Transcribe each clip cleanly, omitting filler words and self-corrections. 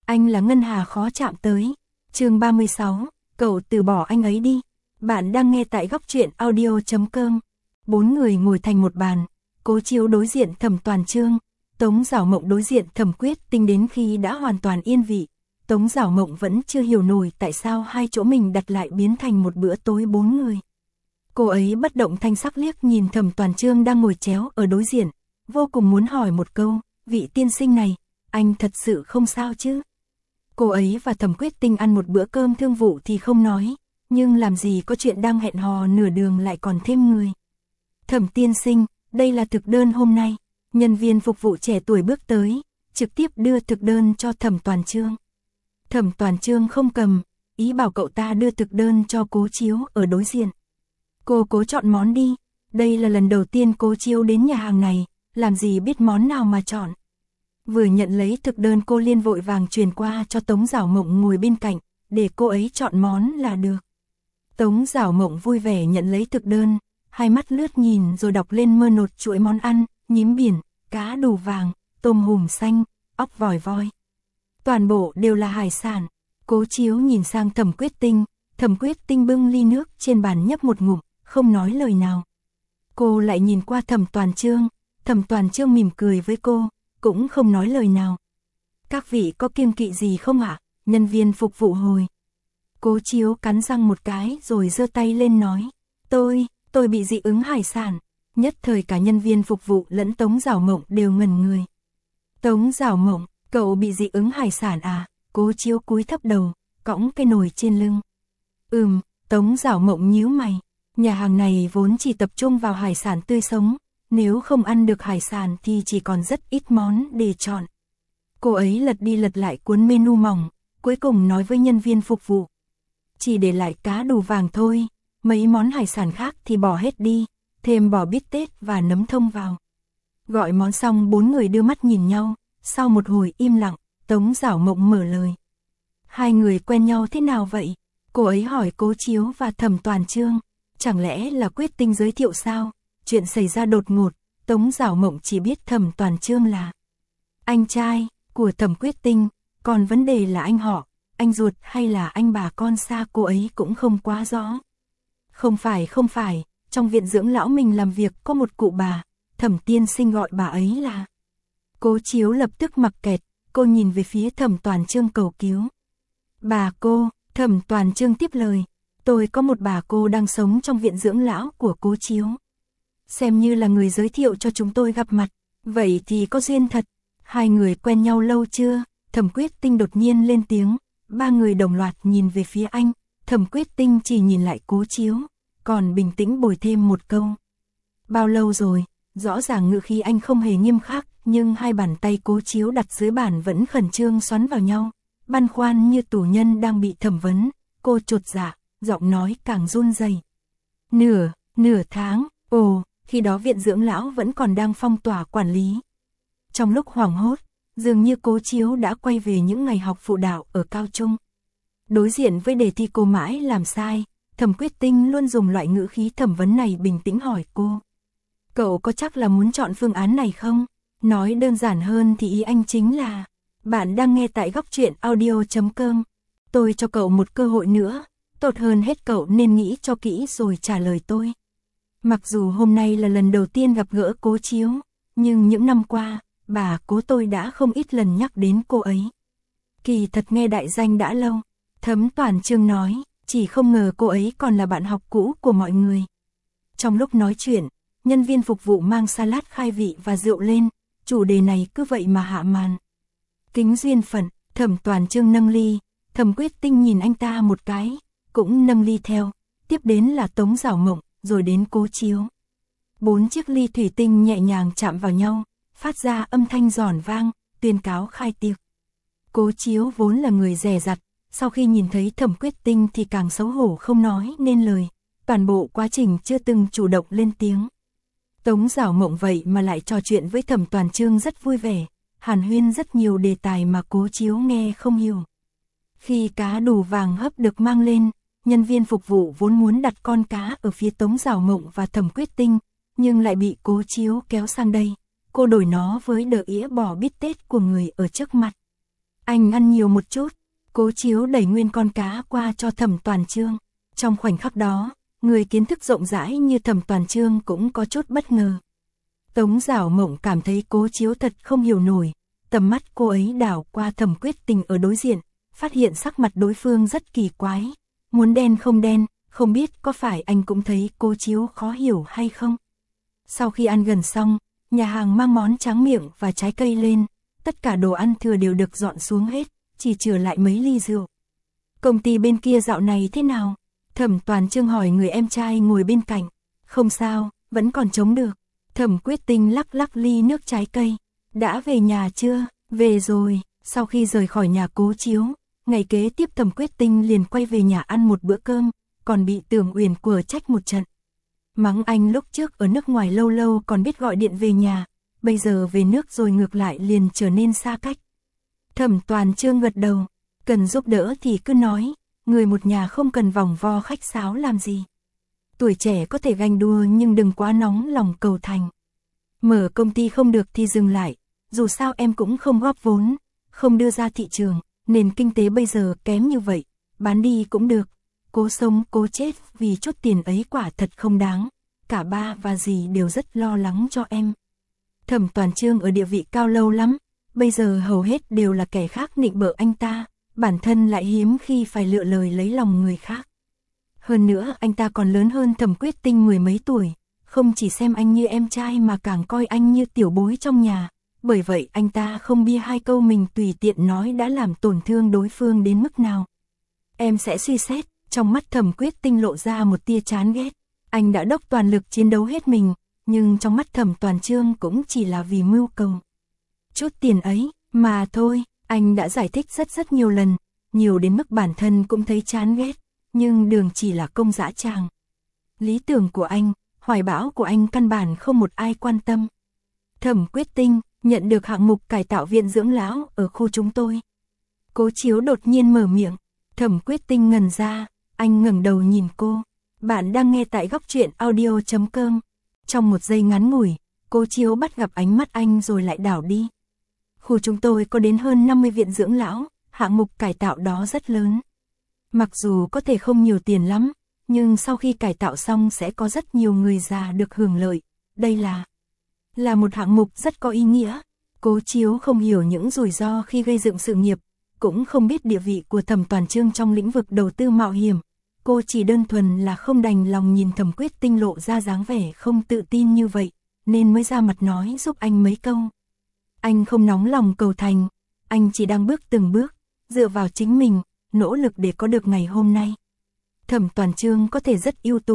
anh là ngân hà khó chạm tới. Chương 36, cậu từ bỏ anh ấy đi. Bạn đang nghe tại góc truyện audio.com. Bốn người ngồi thành một bàn, Cố Chiếu đối diện Thẩm Toàn Chương, Tống Giảo Mộng đối diện Thẩm Quyết Tinh. Đến khi đã hoàn toàn yên vị, Tống Giảo Mộng vẫn chưa hiểu nổi tại sao hai chỗ mình đặt lại biến thành một bữa tối bốn người. Cô ấy bất động thanh sắc liếc nhìn Thẩm Toàn Chương đang ngồi chéo ở đối diện, vô cùng muốn hỏi một câu, vị tiên sinh này, anh thật sự không sao chứ? Cô ấy và Thẩm Quyết Tinh ăn một bữa cơm thương vụ thì không nói, nhưng làm gì có chuyện đang hẹn hò nửa đường lại còn thêm người. Thẩm tiên sinh, đây là thực đơn hôm nay. Nhân viên phục vụ trẻ tuổi bước tới, trực tiếp đưa thực đơn cho Thẩm Toàn Chương. Thẩm Toàn Chương không cầm, ý bảo cậu ta đưa thực đơn cho Cố Chiếu ở đối diện. Cô cố chọn món đi, đây là lần đầu tiên Cố Chiếu đến nhà hàng này, làm gì biết món nào mà chọn. Vừa nhận lấy thực đơn cô liền vội vàng truyền qua cho Tống Giảo Mộng ngồi bên cạnh, để cô ấy chọn món là được. Tống Giảo Mộng vui vẻ nhận lấy thực đơn, hai mắt lướt nhìn rồi đọc lên mơ nột chuỗi món ăn, nhím biển, cá đù vàng, tôm hùm xanh, ốc vòi voi. Toàn bộ đều là hải sản. Cố Chiếu nhìn sang Thẩm Quyết Tinh, Thẩm Quyết Tinh bưng ly nước trên bàn nhấp một ngụm, không nói lời nào. Cô lại nhìn qua Thẩm Toàn Chương, Thẩm Toàn Chương mỉm cười với cô, cũng không nói lời nào. Các vị có kiêng kỵ gì không ạ? Nhân viên phục vụ hồi. Cố Chiếu cắn răng một cái rồi giơ tay lên nói, tôi bị dị ứng hải sản. Nhất thời cả nhân viên phục vụ lẫn Tống Giảo Mộng đều ngẩn người. Tống Giảo Mộng, cậu bị dị ứng hải sản à? Cố Chiếu cúi thấp đầu, cõng cái nồi trên lưng. Tống Giảo Mộng nhíu mày. Nhà hàng này vốn chỉ tập trung vào hải sản tươi sống, nếu không ăn được hải sản thì chỉ còn rất ít món để chọn. Cô ấy lật đi lật lại cuốn menu mỏng, cuối cùng nói với nhân viên phục vụ. Chỉ để lại cá đù vàng thôi, mấy món hải sản khác thì bỏ hết đi, thêm bò bít tết và nấm thông vào. Gọi món xong bốn người đưa mắt nhìn nhau, sau một hồi im lặng, Tống Giảo Mộng mở lời. Hai người quen nhau thế nào vậy? Cô ấy hỏi Cố Chiếu và Thẩm Toàn Chương, chẳng lẽ là Quyết Tinh giới thiệu sao? Chuyện xảy ra đột ngột, Tống Giảo Mộng chỉ biết Thẩm Toàn Chương là anh trai của Thẩm Quyết Tinh, còn vấn đề là anh họ, anh ruột hay là anh bà con xa cô ấy cũng không quá rõ. Không phải, trong viện dưỡng lão mình làm việc có một cụ bà, Thẩm tiên sinh gọi bà ấy là. Cố Chiếu lập tức mặc kẹt, cô nhìn về phía Thẩm Toàn Chương cầu cứu. Bà cô, Thẩm Toàn Chương tiếp lời, tôi có một bà cô đang sống trong viện dưỡng lão của Cố Chiếu. Xem như là người giới thiệu cho chúng tôi gặp mặt, vậy thì có duyên thật. Hai người quen nhau lâu chưa? Thẩm Quyết Tinh đột nhiên lên tiếng, ba người đồng loạt nhìn về phía anh, Thẩm Quyết Tinh chỉ nhìn lại Cố Chiếu, còn bình tĩnh bồi thêm một câu. Bao lâu rồi? Rõ ràng ngữ khí anh không hề nghiêm khắc, nhưng hai bàn tay Cố Chiếu đặt dưới bàn vẫn khẩn trương xoắn vào nhau, băn khoăn như tù nhân đang bị thẩm vấn. Cô chột dạ, giọng nói càng run rẩy. Nửa tháng, khi đó viện dưỡng lão vẫn còn đang phong tỏa quản lý. Trong lúc hoảng hốt, dường như Cố Chiếu đã quay về những ngày học phụ đạo ở cao trung. Đối diện với đề thi cô mãi làm sai, Thẩm Quyết Tinh luôn dùng loại ngữ khí thẩm vấn này bình tĩnh hỏi cô. Cậu có chắc là muốn chọn phương án này không? Nói đơn giản hơn thì ý anh chính là, bạn đang nghe tại góc truyện audio.com. Tôi cho cậu một cơ hội nữa, tốt hơn hết cậu nên nghĩ cho kỹ rồi trả lời tôi. Mặc dù hôm nay là lần đầu tiên gặp gỡ Cố Chiếu, nhưng những năm qua, bà cố tôi đã không ít lần nhắc đến cô ấy. Kỳ thật nghe đại danh đã lâu, Thẩm Toàn Chương nói, chỉ không ngờ cô ấy còn là bạn học cũ của mọi người. Trong lúc nói chuyện, nhân viên phục vụ mang salad khai vị và rượu lên, chủ đề này cứ vậy mà hạ màn. Kính duyên phận, Thẩm Toàn Chương nâng ly, Thẩm Quyết Tinh nhìn anh ta một cái, cũng nâng ly theo, tiếp đến là Tống Giảo Mộng, rồi đến Cố Chiếu. 4 chiếc ly thủy tinh nhẹ nhàng chạm vào nhau, phát ra âm thanh giòn vang, tuyên cáo khai tiệc. Cố Chiếu vốn là người dè dặt, sau khi nhìn thấy Thẩm Quyết Tinh thì càng xấu hổ không nói nên lời, toàn bộ quá trình chưa từng chủ động lên tiếng. Tống Giảo Mộng vậy mà lại trò chuyện với Thẩm Toàn Chương rất vui vẻ, hàn huyên rất nhiều đề tài mà Cố Chiếu nghe không hiểu. Khi cá đù vàng hấp được mang lên, nhân viên phục vụ vốn muốn đặt con cá ở phía Tống Giảo Mộng và Thẩm Quyết Tinh, nhưng lại bị Cố Chiếu kéo sang đây. Cô đổi nó với đỡ ĩa bò bít tết của người ở trước mặt. Anh ăn nhiều một chút. Cố Chiếu đẩy nguyên con cá qua cho Thẩm Toàn Chương. Trong khoảnh khắc đó, người kiến thức rộng rãi như Thẩm Toàn Chương cũng có chút bất ngờ. Tống Giảo Mộng cảm thấy Cố Chiếu thật không hiểu nổi. Tầm mắt cô ấy đảo qua Thẩm Quyết Tình ở đối diện, phát hiện sắc mặt đối phương rất kỳ quái. Muốn đen không đen, không biết có phải anh cũng thấy Cố Chiếu khó hiểu hay không. Sau khi ăn gần xong, nhà hàng mang món tráng miệng và trái cây lên, tất cả đồ ăn thừa đều được dọn xuống hết, chỉ trừ lại mấy ly rượu. Công ty bên kia dạo này thế nào? Thẩm Toàn Chương hỏi người em trai ngồi bên cạnh. Không sao, vẫn còn chống được. Thẩm Quyết Tinh lắc lắc ly nước trái cây. Đã về nhà chưa? Về rồi. Sau khi rời khỏi nhà Cố Chiếu, ngày kế tiếp Thẩm Quyết Tinh liền quay về nhà ăn một bữa cơm, còn bị Tưởng Uyển quở trách một trận. Mắng anh lúc trước ở nước ngoài lâu lâu còn biết gọi điện về nhà, bây giờ về nước rồi ngược lại liền trở nên xa cách. Thẩm Toàn Chương gật đầu, cần giúp đỡ thì cứ nói, người một nhà không cần vòng vo khách sáo làm gì. Tuổi trẻ có thể ganh đua nhưng đừng quá nóng lòng cầu thành. Mở công ty không được thì dừng lại, dù sao em cũng không góp vốn, không đưa ra thị trường, nền kinh tế bây giờ kém như vậy, bán đi cũng được. Cố sống cố chết vì chút tiền ấy quả thật không đáng, cả ba và dì đều rất lo lắng cho em. Thẩm Toàn Chương ở địa vị cao lâu lắm, bây giờ hầu hết đều là kẻ khác nịnh bợ anh ta, bản thân lại hiếm khi phải lựa lời lấy lòng người khác. Hơn nữa anh ta còn lớn hơn Thẩm Quyết Tinh mười mấy tuổi, không chỉ xem anh như em trai mà càng coi anh như tiểu bối trong nhà, bởi vậy anh ta không bia hai câu mình tùy tiện nói đã làm tổn thương đối phương đến mức nào. Em sẽ suy xét. Trong mắt Thẩm Quyết Tinh lộ ra một tia chán ghét, anh đã dốc toàn lực chiến đấu hết mình, nhưng trong mắt Thẩm Toàn Chương cũng chỉ là vì mưu cầu chút tiền ấy, mà thôi, anh đã giải thích rất nhiều lần, nhiều đến mức bản thân cũng thấy chán ghét, nhưng đường chỉ là công dã tràng. Lý tưởng của anh, hoài bão của anh căn bản không một ai quan tâm. Thẩm Quyết Tinh, nhận được hạng mục cải tạo viện dưỡng lão ở khu chúng tôi. Cố Chiếu đột nhiên mở miệng, Thẩm Quyết Tinh ngẩn ra. Anh ngẩng đầu nhìn cô. Bạn đang nghe tại góc truyện audio.com. Trong một giây ngắn ngủi, Cố Chiếu bắt gặp ánh mắt anh rồi lại đảo đi. Khu chúng tôi có đến hơn 50 viện dưỡng lão, hạng mục cải tạo đó rất lớn. Mặc dù có thể không nhiều tiền lắm, nhưng sau khi cải tạo xong sẽ có rất nhiều người già được hưởng lợi. Đây là một hạng mục rất có ý nghĩa. Cố Chiếu không hiểu những rủi ro khi gây dựng sự nghiệp, cũng không biết địa vị của Thẩm Toàn Chương trong lĩnh vực đầu tư mạo hiểm. Cô chỉ đơn thuần là không đành lòng nhìn Thẩm Quyết Tinh lộ ra dáng vẻ không tự tin như vậy, nên mới ra mặt nói giúp anh mấy câu. Anh không nóng lòng cầu thành, anh chỉ đang bước từng bước, dựa vào chính mình, nỗ lực để có được ngày hôm nay. Thẩm Toàn Chương có thể rất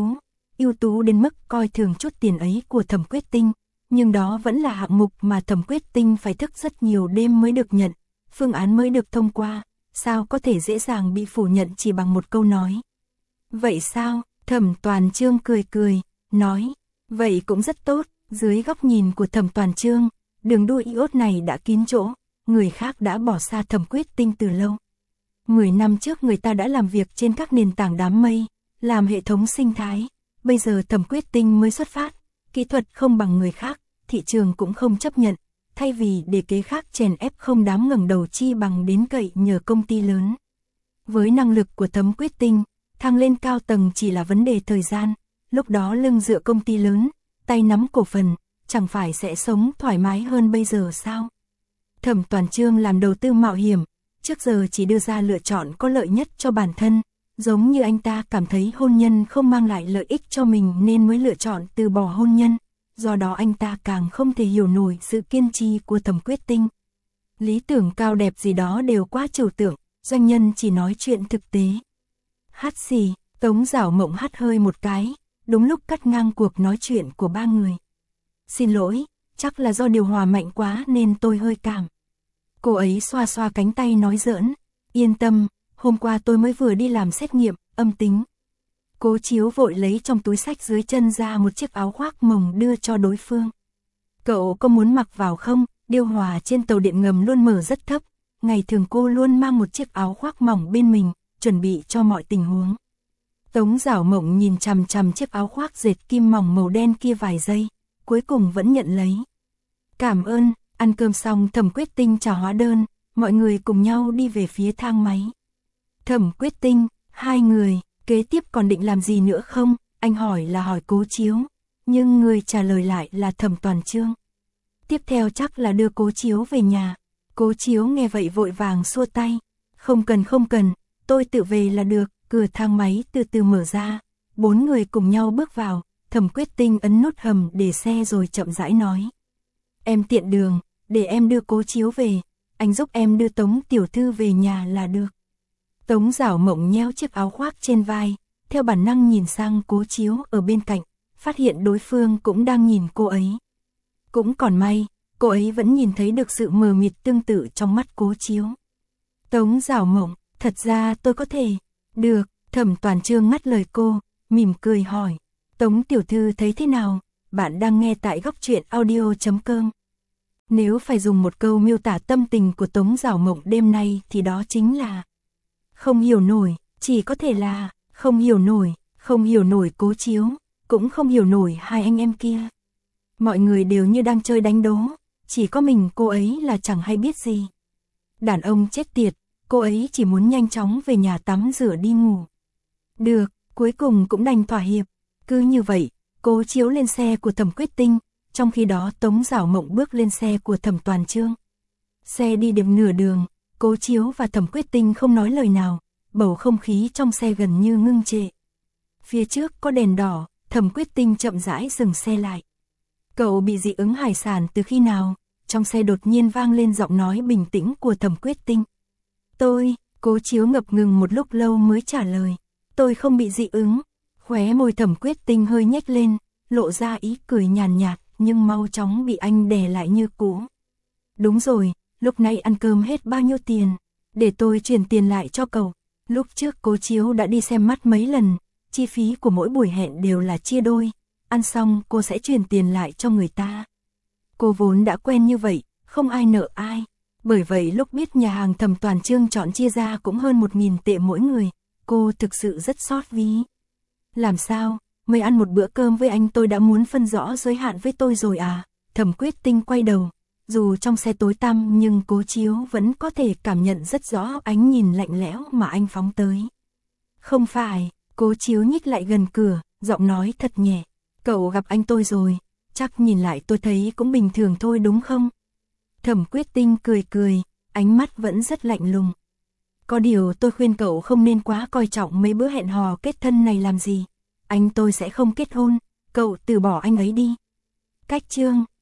ưu tú đến mức coi thường chút tiền ấy của Thẩm Quyết Tinh, nhưng đó vẫn là hạng mục mà Thẩm Quyết Tinh phải thức rất nhiều đêm mới được nhận, phương án mới được thông qua, sao có thể dễ dàng bị phủ nhận chỉ bằng một câu nói. Vậy sao? Thẩm Toàn Chương cười, nói, vậy cũng rất tốt. Dưới góc nhìn của Thẩm Toàn Chương, đường đua iốt này đã kín chỗ, người khác đã bỏ xa Thẩm Quyết Tinh từ lâu. 10 năm trước người ta đã làm việc trên các nền tảng đám mây, làm hệ thống sinh thái, bây giờ Thẩm Quyết Tinh mới xuất phát, kỹ thuật không bằng người khác, thị trường cũng không chấp nhận, thay vì để kế khác chèn ép không đám ngẩng đầu chi bằng đến cậy nhờ công ty lớn. Với năng lực của Thẩm Quyết Tinh, thăng lên cao tầng chỉ là vấn đề thời gian, lúc đó lưng dựa công ty lớn, tay nắm cổ phần, chẳng phải sẽ sống thoải mái hơn bây giờ sao? Thẩm Toàn Chương làm đầu tư mạo hiểm, trước giờ chỉ đưa ra lựa chọn có lợi nhất cho bản thân, giống như anh ta cảm thấy hôn nhân không mang lại lợi ích cho mình nên mới lựa chọn từ bỏ hôn nhân, do đó anh ta càng không thể hiểu nổi sự kiên trì của Thẩm Quyết Tinh. Lý tưởng cao đẹp gì đó đều quá trừu tượng, doanh nhân chỉ nói chuyện thực tế. Hát xì, Tống Giảo Mộng hắt hơi một cái, đúng lúc cắt ngang cuộc nói chuyện của ba người. Xin lỗi, chắc là do điều hòa mạnh quá nên tôi hơi cảm. Cô ấy xoa xoa cánh tay nói giỡn, yên tâm, hôm qua tôi mới vừa đi làm xét nghiệm, âm tính. Cố Chiếu vội lấy trong túi xách dưới chân ra một chiếc áo khoác mồng đưa cho đối phương. Cậu có muốn mặc vào không? Điều hòa trên tàu điện ngầm luôn mở rất thấp, ngày thường cô luôn mang một chiếc áo khoác mỏng bên mình, chuẩn bị cho mọi tình huống. Tống Giảo Mộng nhìn chằm chằm chiếc áo khoác dệt kim mỏng màu đen kia vài giây, cuối cùng vẫn nhận lấy. Cảm ơn. Ăn cơm xong Thẩm Quyết Tinh trả hóa đơn, Mọi người cùng nhau đi về phía thang máy. Thẩm Quyết Tinh, hai người, kế tiếp còn định làm gì nữa không? Anh hỏi là hỏi Cố Chiếu, nhưng người trả lời lại là Thẩm Toàn Chương. Tiếp theo chắc là đưa Cố Chiếu về nhà. Cố Chiếu nghe vậy vội vàng xua tay. Không cần, tôi tự về là được. Cửa thang máy từ từ mở ra. 4 người cùng nhau bước vào. Thẩm Quyết Tinh ấn nút hầm để xe rồi chậm rãi nói. Em tiện đường, để em đưa Cố Chiếu về. Anh giúp em đưa Tống tiểu thư về nhà là được. Tống Giảo Mộng nheo chiếc áo khoác trên vai, theo bản năng nhìn sang Cố Chiếu ở bên cạnh, phát hiện đối phương cũng đang nhìn cô ấy. Cũng còn may, cô ấy vẫn nhìn thấy được sự mờ mịt tương tự trong mắt Cố Chiếu. Tống Giảo Mộng, thật ra tôi có thể. Được, Thẩm Toàn Chương ngắt lời cô, mỉm cười hỏi. Tống tiểu thư thấy thế nào? Bạn đang nghe tại góc truyện audio.com. Nếu phải dùng một câu miêu tả tâm tình của Tống Giảo Mộng đêm nay thì đó chính là không hiểu nổi, chỉ có thể là không hiểu nổi Cố Chiếu, cũng không hiểu nổi hai anh em kia. Mọi người đều như đang chơi đánh đố, chỉ có mình cô ấy là chẳng hay biết gì. Đàn ông chết tiệt, cô ấy chỉ muốn nhanh chóng về nhà tắm rửa đi ngủ. Được, cuối cùng cũng đành thỏa hiệp. Cứ như vậy, Cố Chiếu lên xe của Thẩm Quyết Tinh, trong khi đó Tống Giảo Mộng bước lên xe của Thẩm Toàn Chương. Xe đi được nửa đường, Cố Chiếu và Thẩm Quyết Tinh không nói lời nào, bầu không khí trong xe gần như ngưng trệ. Phía trước có đèn đỏ, Thẩm Quyết Tinh chậm rãi dừng xe lại. Cậu bị dị ứng hải sản từ khi nào? Trong xe đột nhiên vang lên giọng nói bình tĩnh của Thẩm Quyết Tinh. Cố Chiếu ngập ngừng một lúc lâu mới trả lời. Tôi không bị dị ứng. Khóe môi Thẩm Quyết Tinh hơi nhếch lên, lộ ra ý cười nhàn nhạt, nhưng mau chóng bị anh đè lại như cũ. Đúng rồi, lúc nãy ăn cơm hết bao nhiêu tiền? Để tôi chuyển tiền lại cho cậu. Lúc trước Cố Chiếu đã đi xem mắt mấy lần, chi phí của mỗi buổi hẹn đều là chia đôi. Ăn xong cô sẽ chuyển tiền lại cho người ta. Cô vốn đã quen như vậy, không ai nợ ai. Bởi vậy lúc biết nhà hàng Thẩm Toàn Chương chọn chia ra cũng hơn 1.000 tệ mỗi người, cô thực sự rất xót ví. Làm sao, mới ăn một bữa cơm với anh tôi đã muốn phân rõ giới hạn với tôi rồi à? Thẩm Quyết Tinh quay đầu, dù trong xe tối tăm nhưng Cố Chiếu vẫn có thể cảm nhận rất rõ ánh nhìn lạnh lẽo mà anh phóng tới. Không phải, Cố Chiếu nhích lại gần cửa, giọng nói thật nhẹ. Cậu gặp anh tôi rồi, chắc nhìn lại tôi thấy cũng bình thường thôi đúng không? Thẩm Quyết Tinh cười, ánh mắt vẫn rất lạnh lùng. Có điều tôi khuyên cậu không nên quá coi trọng mấy bữa hẹn hò kết thân này làm gì. Anh tôi sẽ không kết hôn, cậu từ bỏ anh ấy đi. Cách chương